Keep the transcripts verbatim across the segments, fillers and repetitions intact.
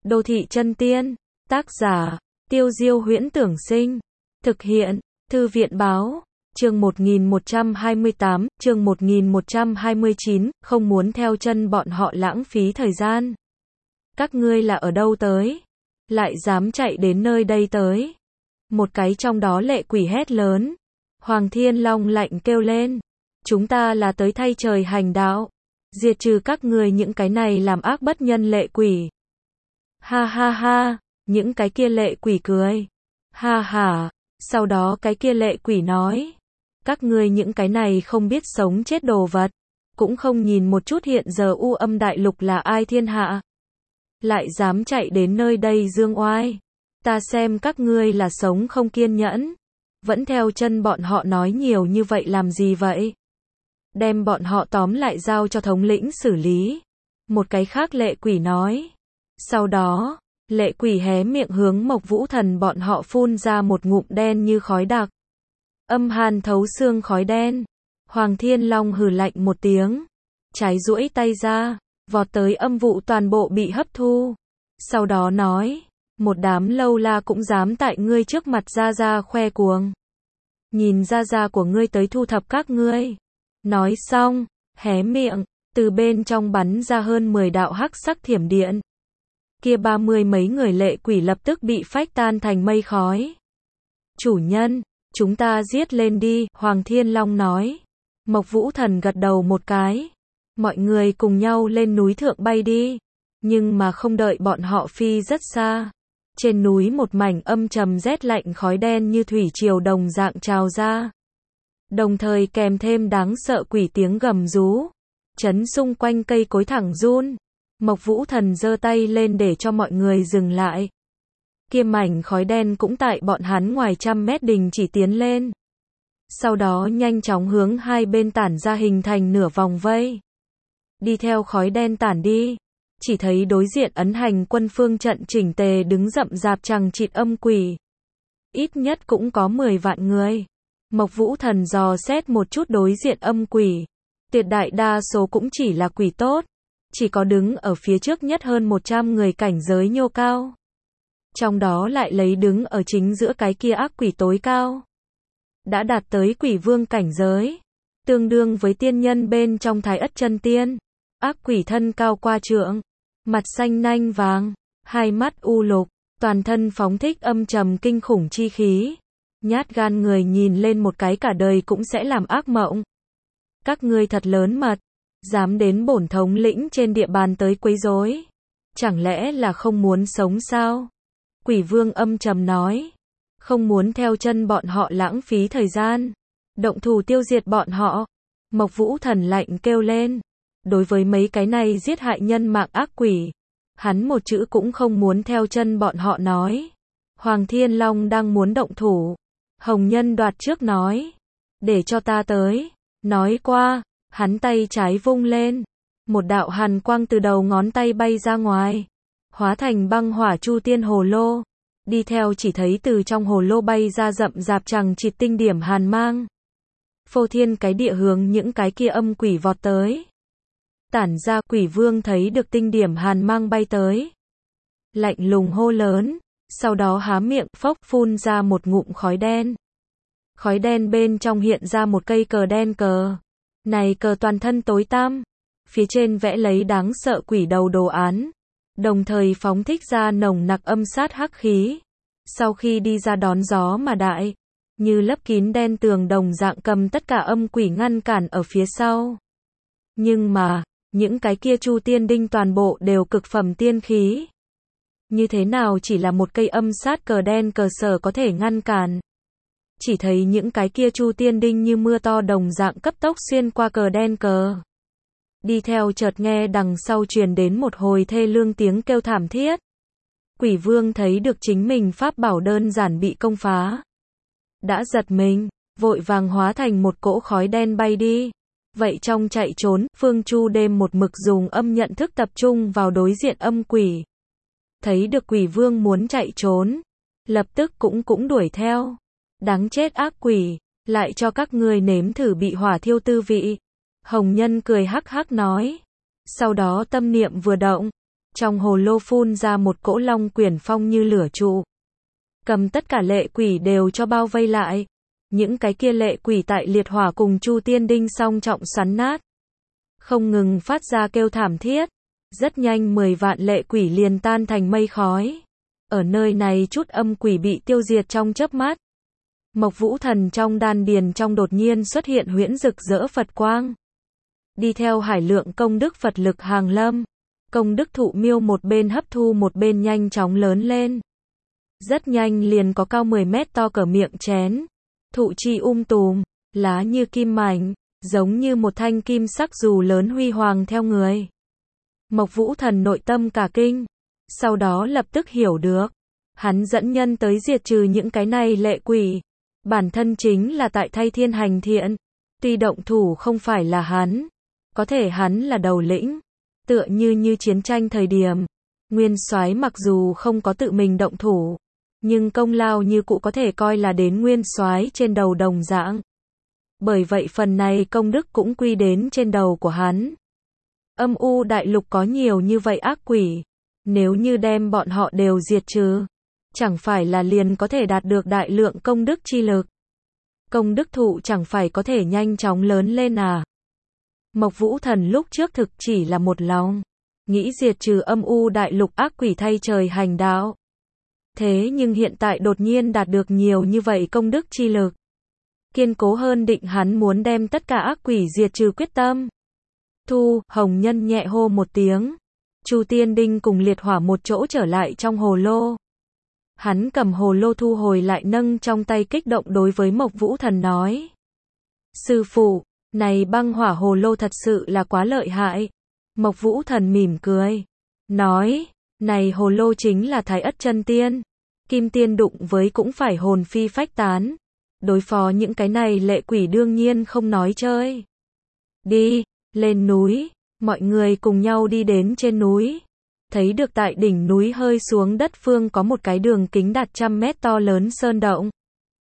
Đô thị chân tiên. Tác giả, Tiêu Diêu Huyễn Tưởng Sinh. Thực hiện, Thư viện Báo. Chương một nghìn một trăm hai mươi tám, chương một nghìn một trăm hai mươi chín, không muốn theo chân bọn họ lãng phí thời gian. Các ngươi là ở đâu tới? Lại dám chạy đến nơi đây tới? Một cái trong đó lệ quỷ hét lớn. Hoàng Thiên Long lạnh kêu lên. Chúng ta là tới thay trời hành đạo. Diệt trừ các ngươi những cái này làm ác bất nhân lệ quỷ. Ha ha ha, những cái kia lệ quỷ cười. Ha ha, sau đó cái kia lệ quỷ nói. Các ngươi những cái này không biết sống chết đồ vật. Cũng không nhìn một chút hiện giờ u âm đại lục là ai thiên hạ. Lại dám chạy đến nơi đây dương oai. Ta xem các ngươi là sống không kiên nhẫn. Vẫn theo chân bọn họ nói nhiều như vậy làm gì vậy? Đem bọn họ tóm lại giao cho thống lĩnh xử lý. Một cái khác lệ quỷ nói. Sau đó, lệ quỷ hé miệng hướng Mộc Vũ Thần bọn họ phun ra một ngụm đen như khói đặc. Âm hàn thấu xương khói đen. Hoàng Thiên Long hừ lạnh một tiếng. Trái duỗi tay ra, vọt tới âm vụ toàn bộ bị hấp thu. Sau đó nói, một đám lâu la cũng dám tại ngươi trước mặt ra ra khoe cuồng. Nhìn ra ra của ngươi tới thu thập các ngươi. Nói xong, hé miệng, từ bên trong bắn ra hơn mười đạo hắc sắc thiểm điện. Kia ba mươi mấy người lệ quỷ lập tức bị phách tan thành mây khói. Chủ nhân, chúng ta giết lên đi, Hoàng Thiên Long nói. Mộc Vũ Thần gật đầu một cái. Mọi người cùng nhau lên núi thượng bay đi. Nhưng mà không đợi bọn họ phi rất xa. Trên núi một mảnh âm trầm rét lạnh khói đen như thủy triều đồng dạng trào ra. Đồng thời kèm thêm đáng sợ quỷ tiếng gầm rú. Chấn xung quanh cây cối thẳng run. Mộc Vũ Thần giơ tay lên để cho mọi người dừng lại. Kia mảnh khói đen cũng tại bọn hắn ngoài trăm mét đình chỉ tiến lên. Sau đó nhanh chóng hướng hai bên tản ra hình thành nửa vòng vây. Đi theo khói đen tản đi. Chỉ thấy đối diện ấn hành quân phương trận chỉnh tề đứng rậm rạp chằng chịt âm quỷ. Ít nhất cũng có mười vạn người. Mộc Vũ Thần dò xét một chút đối diện âm quỷ. Tuyệt đại đa số cũng chỉ là quỷ tốt. Chỉ có đứng ở phía trước nhất hơn một trăm người cảnh giới nhô cao. Trong đó lại lấy đứng ở chính giữa cái kia ác quỷ tối cao. Đã đạt tới quỷ vương cảnh giới. Tương đương với tiên nhân bên trong Thái Ất chân tiên. Ác quỷ thân cao qua trượng. Mặt xanh nanh vàng. Hai mắt u lục. Toàn thân phóng thích âm trầm kinh khủng chi khí. Nhát gan người nhìn lên một cái cả đời cũng sẽ làm ác mộng. Các ngươi thật lớn mật. Dám đến bổn thống lĩnh trên địa bàn tới quấy rối. Chẳng lẽ là không muốn sống sao? Quỷ vương âm trầm nói. Không muốn theo chân bọn họ lãng phí thời gian. Động thủ tiêu diệt bọn họ. Mộc Vũ Thần lạnh kêu lên. Đối với mấy cái này giết hại nhân mạng ác quỷ. Hắn một chữ cũng không muốn theo chân bọn họ nói. Hoàng Thiên Long đang muốn động thủ. Hồng Nhân đoạt trước nói. Để cho ta tới. Nói qua. Hắn tay trái vung lên. Một đạo hàn quang từ đầu ngón tay bay ra ngoài. Hóa thành băng hỏa chu tiên hồ lô. Đi theo chỉ thấy từ trong hồ lô bay ra rậm rạp chằng chịt tinh điểm hàn mang. Phô thiên cái địa hướng những cái kia âm quỷ vọt tới. Tản ra quỷ vương thấy được tinh điểm hàn mang bay tới. Lạnh lùng hô lớn. Sau đó há miệng phốc phun ra một ngụm khói đen. Khói đen bên trong hiện ra một cây cờ đen cờ. Này cờ toàn thân tối tăm. Phía trên vẽ lấy đáng sợ quỷ đầu đồ án. Đồng thời phóng thích ra nồng nặc âm sát hắc khí. Sau khi đi ra đón gió mà đại. Như lấp kín đen tường đồng dạng cầm tất cả âm quỷ ngăn cản ở phía sau. Nhưng mà, những cái kia chu tiên đinh toàn bộ đều cực phẩm tiên khí. Như thế nào chỉ là một cây âm sát cờ đen cờ sở có thể ngăn cản. Chỉ thấy những cái kia chu tiên đinh như mưa to đồng dạng cấp tốc xuyên qua cờ đen cờ. Đi theo chợt nghe đằng sau truyền đến một hồi thê lương tiếng kêu thảm thiết. Quỷ vương thấy được chính mình pháp bảo đơn giản bị công phá. Đã giật mình, vội vàng hóa thành một cỗ khói đen bay đi. Vậy trong chạy trốn, Phương Chu đêm một mực dùng âm nhận thức tập trung vào đối diện âm quỷ. Thấy được quỷ vương muốn chạy trốn. Lập tức cũng cũng đuổi theo. Đáng chết ác quỷ, lại cho các ngươi nếm thử bị hỏa thiêu tư vị. Hồng Nhân cười hắc hắc nói. Sau đó tâm niệm vừa động. Trong hồ lô phun ra một cỗ long quyển phong như lửa trụ. Cầm tất cả lệ quỷ đều cho bao vây lại. Những cái kia lệ quỷ tại liệt hỏa cùng Chu Tiên Đinh song trọng xoắn nát. Không ngừng phát ra kêu thảm thiết. Rất nhanh mười vạn lệ quỷ liền tan thành mây khói. Ở nơi này chút âm quỷ bị tiêu diệt trong chớp mắt. Mộc Vũ Thần trong đan điền trong đột nhiên xuất hiện huyễn rực rỡ Phật quang. Đi theo hải lượng công đức Phật lực hàng lâm. Công đức thụ miêu một bên hấp thu một bên nhanh chóng lớn lên. Rất nhanh liền có cao mười mét to cỡ miệng chén. Thụ chi um tùm, lá như kim mảnh, giống như một thanh kim sắc dù lớn huy hoàng theo người. Mộc Vũ Thần nội tâm cả kinh. Sau đó lập tức hiểu được. Hắn dẫn nhân tới diệt trừ những cái này lệ quỷ. Bản thân chính là tại thay thiên hành thiện. Tuy động thủ không phải là hắn. Có thể hắn là đầu lĩnh. Tựa như như chiến tranh thời điểm. Nguyên soái mặc dù không có tự mình động thủ. Nhưng công lao như cụ có thể coi là đến nguyên soái trên đầu đồng dạng. Bởi vậy phần này công đức cũng quy đến trên đầu của hắn. Âm u đại lục có nhiều như vậy ác quỷ. Nếu như đem bọn họ đều diệt trừ. Chẳng phải là liền có thể đạt được đại lượng công đức chi lực. Công đức thụ chẳng phải có thể nhanh chóng lớn lên à. Mộc Vũ Thần lúc trước thực chỉ là một lòng. Nghĩ diệt trừ âm u đại lục ác quỷ thay trời hành đạo. Thế nhưng hiện tại đột nhiên đạt được nhiều như vậy công đức chi lực. Kiên cố hơn định hắn muốn đem tất cả ác quỷ diệt trừ quyết tâm. Thu, Hồng Nhân nhẹ hô một tiếng. Chu Tiên Đinh cùng liệt hỏa một chỗ trở lại trong hồ lô. Hắn cầm hồ lô thu hồi lại nâng trong tay kích động đối với Mộc Vũ Thần nói. Sư phụ, này băng hỏa hồ lô thật sự là quá lợi hại. Mộc Vũ Thần mỉm cười. Nói, này hồ lô chính là Thái Ất Chân Tiên. Kim Tiên đụng với cũng phải hồn phi phách tán. Đối phó những cái này lệ quỷ đương nhiên không nói chơi. Đi, lên núi. Mọi người cùng nhau đi đến trên núi. Thấy được tại đỉnh núi hơi xuống đất phương có một cái đường kính đạt trăm mét to lớn sơn động.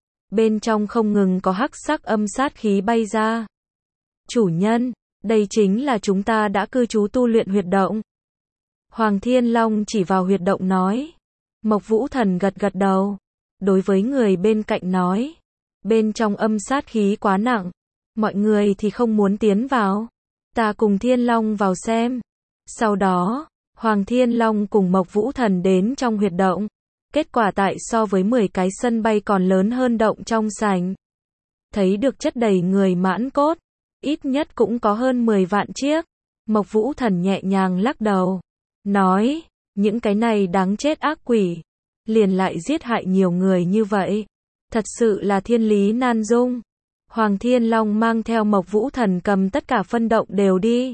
Bên trong không ngừng có hắc sắc âm sát khí bay ra. Chủ nhân, đây chính là chúng ta đã cư trú tu luyện huyệt động. Hoàng Thiên Long chỉ vào huyệt động nói. Mộc Vũ Thần gật gật đầu. Đối với người bên cạnh nói. Bên trong âm sát khí quá nặng. Mọi người thì không muốn tiến vào. Ta cùng Thiên Long vào xem. Sau đó, Hoàng Thiên Long cùng Mộc Vũ Thần đến trong huyệt động. Kết quả tại so với mười cái sân bay còn lớn hơn động trong sảnh. Thấy được chất đầy người mãn cốt. Ít nhất cũng có hơn mười vạn chiếc. Mộc Vũ Thần nhẹ nhàng lắc đầu. Nói, những cái này đáng chết ác quỷ. Liền lại giết hại nhiều người như vậy. Thật sự là thiên lý nan dung. Hoàng Thiên Long mang theo Mộc Vũ Thần cầm tất cả phân động đều đi.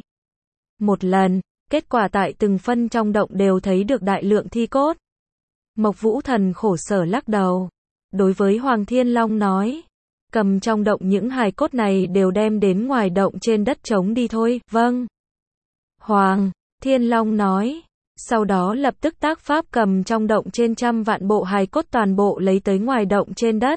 Một lần, kết quả tại từng phân trong động đều thấy được đại lượng thi cốt. Mộc Vũ Thần khổ sở lắc đầu. Đối với Hoàng Thiên Long nói. Cầm trong động những hài cốt này đều đem đến ngoài động trên đất trống đi thôi. Vâng. Hoàng Thiên Long nói. Sau đó lập tức tác pháp cầm trong động trên trăm vạn bộ hài cốt toàn bộ lấy tới ngoài động trên đất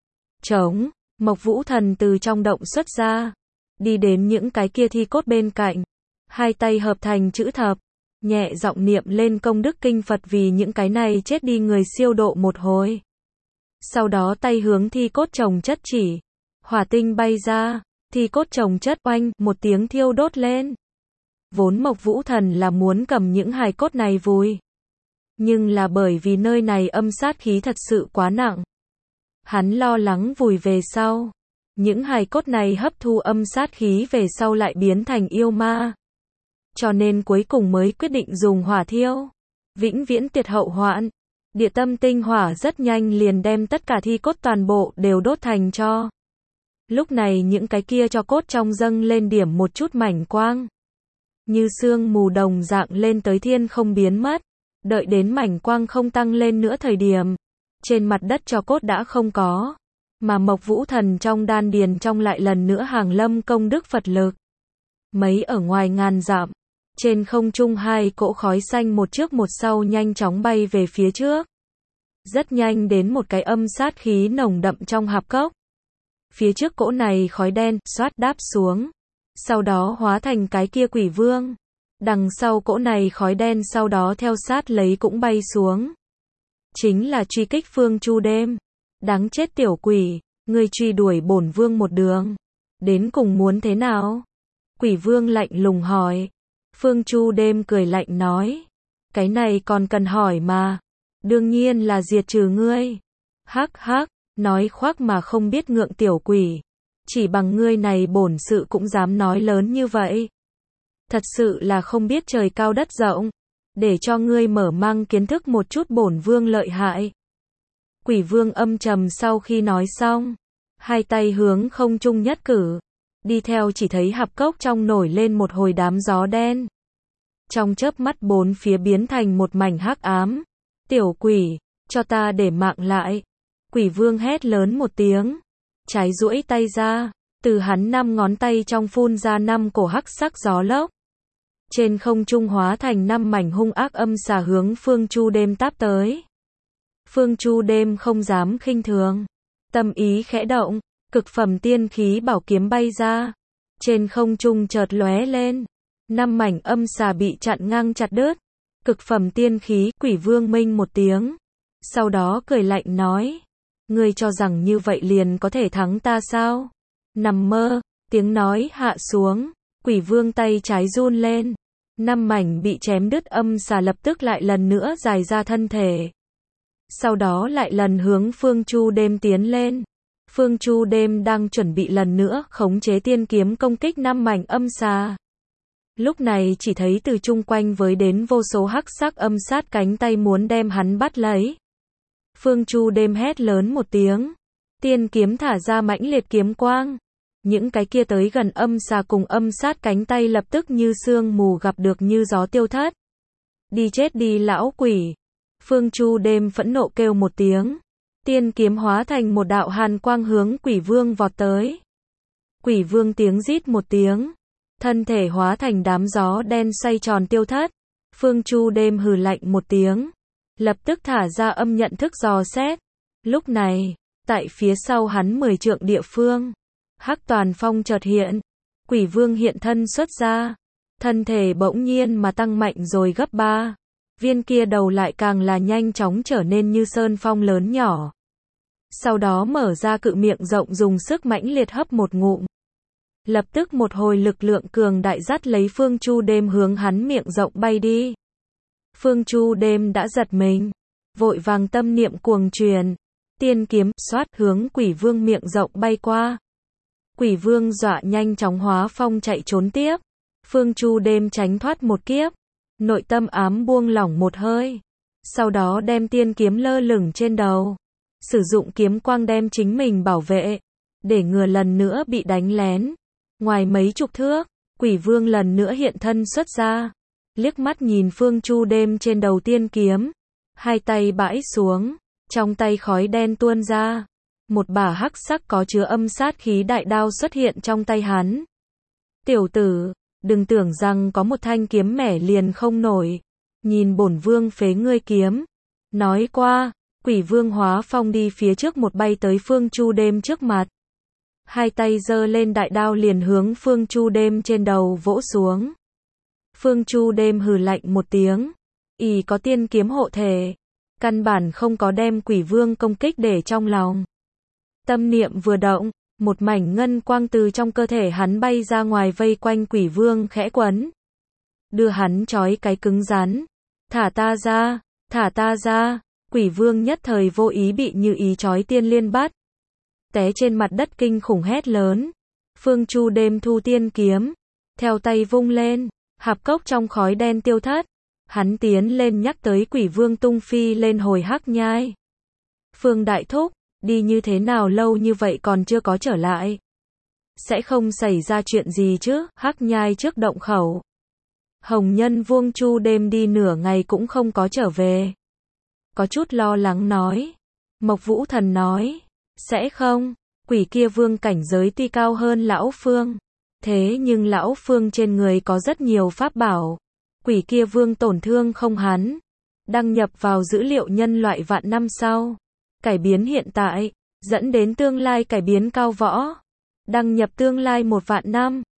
trống. Mộc Vũ Thần từ trong động xuất ra. Đi đến những cái kia thi cốt bên cạnh. Hai tay hợp thành chữ thập. Nhẹ giọng niệm lên công đức kinh Phật vì những cái này chết đi người siêu độ một hồi. Sau đó tay hướng thi cốt chồng chất chỉ. Hỏa tinh bay ra. Thi cốt chồng chất oanh một tiếng thiêu đốt lên. Vốn Mộc Vũ Thần là muốn cầm những hài cốt này vùi. Nhưng là bởi vì nơi này âm sát khí thật sự quá nặng. Hắn lo lắng vùi về sau. Những hài cốt này hấp thu âm sát khí về sau lại biến thành yêu ma. Cho nên cuối cùng mới quyết định dùng hỏa thiêu. Vĩnh viễn tuyệt hậu hoạn. Địa tâm tinh hỏa rất nhanh liền đem tất cả thi cốt toàn bộ đều đốt thành tro. Lúc này những cái kia cho cốt trong dâng lên điểm một chút mảnh quang. Như sương mù đồng dạng lên tới thiên không biến mất. Đợi đến mảnh quang không tăng lên nữa thời điểm. Trên mặt đất cho cốt đã không có. Mà Mộc Vũ Thần trong đan điền trong lại lần nữa hàng lâm công đức Phật lực. Mấy ở ngoài ngàn dặm. Trên không trung hai cỗ khói xanh một trước một sau nhanh chóng bay về phía trước. Rất nhanh đến một cái âm sát khí nồng đậm trong hạp cốc. Phía trước cỗ này khói đen, xoát đáp xuống. Sau đó hóa thành cái kia quỷ vương. Đằng sau cỗ này khói đen sau đó theo sát lấy cũng bay xuống. Chính là truy kích Phương Chu Đêm. Đáng chết tiểu quỷ, ngươi truy đuổi bổn vương một đường. Đến cùng muốn thế nào? Quỷ vương lạnh lùng hỏi. Phương Chu Đêm cười lạnh nói. Cái này còn cần hỏi mà. Đương nhiên là diệt trừ ngươi. Hắc hắc, nói khoác mà không biết ngượng tiểu quỷ. Chỉ bằng ngươi này bổn sự cũng dám nói lớn như vậy. Thật sự là không biết trời cao đất rộng. Để cho ngươi mở mang kiến thức một chút bổn vương lợi hại. Quỷ vương âm trầm sau khi nói xong. Hai tay hướng không trung nhất cử. Đi theo chỉ thấy hạp cốc trong nổi lên một hồi đám gió đen. Trong chớp mắt bốn phía biến thành một mảnh hắc ám. Tiểu quỷ, cho ta để mạng lại. Quỷ vương hét lớn một tiếng. Trái duỗi tay ra. Từ hắn năm ngón tay trong phun ra năm cổ hắc sắc gió lốc. Trên không trung hóa thành năm mảnh hung ác âm xà hướng Phương Chu Đêm táp tới. Phương Chu Đêm không dám khinh thường. Tâm ý khẽ động. Cực phẩm tiên khí bảo kiếm bay ra. Trên không trung chợt lóe lên. Năm mảnh âm xà bị chặn ngang chặt đứt. Cực phẩm tiên khí, quỷ vương minh một tiếng. Sau đó cười lạnh nói. Ngươi cho rằng như vậy liền có thể thắng ta sao? Nằm mơ, tiếng nói hạ xuống. Quỷ vương tay trái run lên. Năm mảnh bị chém đứt âm xà lập tức lại lần nữa dài ra thân thể. Sau đó lại lần hướng Phương Chu Đêm tiến lên. Phương Chu Đêm đang chuẩn bị lần nữa khống chế tiên kiếm công kích năm mảnh âm xà. Lúc này chỉ thấy từ chung quanh với đến vô số hắc sắc âm sát cánh tay muốn đem hắn bắt lấy. Phương Chu Đêm hét lớn một tiếng. Tiên kiếm thả ra mãnh liệt kiếm quang. Những cái kia tới gần âm xà cùng âm sát cánh tay lập tức như sương mù gặp được như gió tiêu thất. Đi chết đi lão quỷ. Phương Chu Đêm phẫn nộ kêu một tiếng. Tiên kiếm hóa thành một đạo hàn quang hướng quỷ vương vọt tới. Quỷ vương tiếng rít một tiếng. Thân thể hóa thành đám gió đen xoay tròn tiêu thất. Phương Chu Đêm hừ lạnh một tiếng. Lập tức thả ra âm nhận thức dò xét. Lúc này, tại phía sau hắn mười trượng địa phương. Hắc toàn phong chợt hiện. Quỷ vương hiện thân xuất ra. Thân thể bỗng nhiên mà tăng mạnh rồi gấp ba. Viên kia đầu lại càng là nhanh chóng trở nên như sơn phong lớn nhỏ. Sau đó mở ra cự miệng rộng dùng sức mãnh liệt hấp một ngụm. Lập tức một hồi lực lượng cường đại dắt lấy Phương Chu Đêm hướng hắn miệng rộng bay đi. Phương Chu Đêm đã giật mình. Vội vàng tâm niệm cuồng truyền. Tiên kiếm xoát hướng quỷ vương miệng rộng bay qua. Quỷ vương dọa nhanh chóng hóa phong chạy trốn tiếp. Phương Chu Đêm tránh thoát một kiếp. Nội tâm ám buông lỏng một hơi. Sau đó đem tiên kiếm lơ lửng trên đầu. Sử dụng kiếm quang đem chính mình bảo vệ. Để ngừa lần nữa bị đánh lén. Ngoài mấy chục thước, quỷ vương lần nữa hiện thân xuất ra. Liếc mắt nhìn Phương Chu Đêm trên đầu tiên kiếm. Hai tay bãi xuống. Trong tay khói đen tuôn ra. Một bả hắc sắc có chứa âm sát khí đại đao xuất hiện trong tay hắn. Tiểu tử, đừng tưởng rằng có một thanh kiếm mẻ liền không nổi. Nhìn bổn vương phế ngươi kiếm. Nói qua, quỷ vương hóa phong đi phía trước một bay tới Phương Chu Đêm trước mặt. Hai tay giơ lên đại đao liền hướng Phương Chu Đêm trên đầu vỗ xuống. Phương Chu Đêm hừ lạnh một tiếng. Y có tiên kiếm hộ thể. Căn bản không có đem quỷ vương công kích để trong lòng. Tâm niệm vừa động, một mảnh ngân quang từ trong cơ thể hắn bay ra ngoài vây quanh quỷ vương khẽ quấn. Đưa hắn trói cái cứng rắn. Thả ta ra, thả ta ra. Quỷ vương nhất thời vô ý bị như ý trói tiên liên bắt. Té trên mặt đất kinh khủng hét lớn. Phương Chu Đêm thu tiên kiếm. Theo tay vung lên. Hạp cốc trong khói đen tiêu thất. Hắn tiến lên nhắc tới quỷ vương tung phi lên hồi hắc nhai. Phương Đại Thúc, đi như thế nào lâu như vậy còn chưa có trở lại. Sẽ không xảy ra chuyện gì chứ, hắc nhai trước động khẩu. Hồng Nhân Vuông Chu Đêm đi nửa ngày cũng không có trở về. Có chút lo lắng nói. Mộc Vũ Thần nói. Sẽ không, quỷ kia vương cảnh giới tuy cao hơn lão Phương. Thế nhưng lão Phương trên người có rất nhiều pháp bảo. Quỷ kia vương tổn thương không hắn. Đăng nhập vào dữ liệu nhân loại vạn năm sau. Cải biến hiện tại, dẫn đến tương lai cải biến cao võ. Đăng nhập tương lai một vạn năm.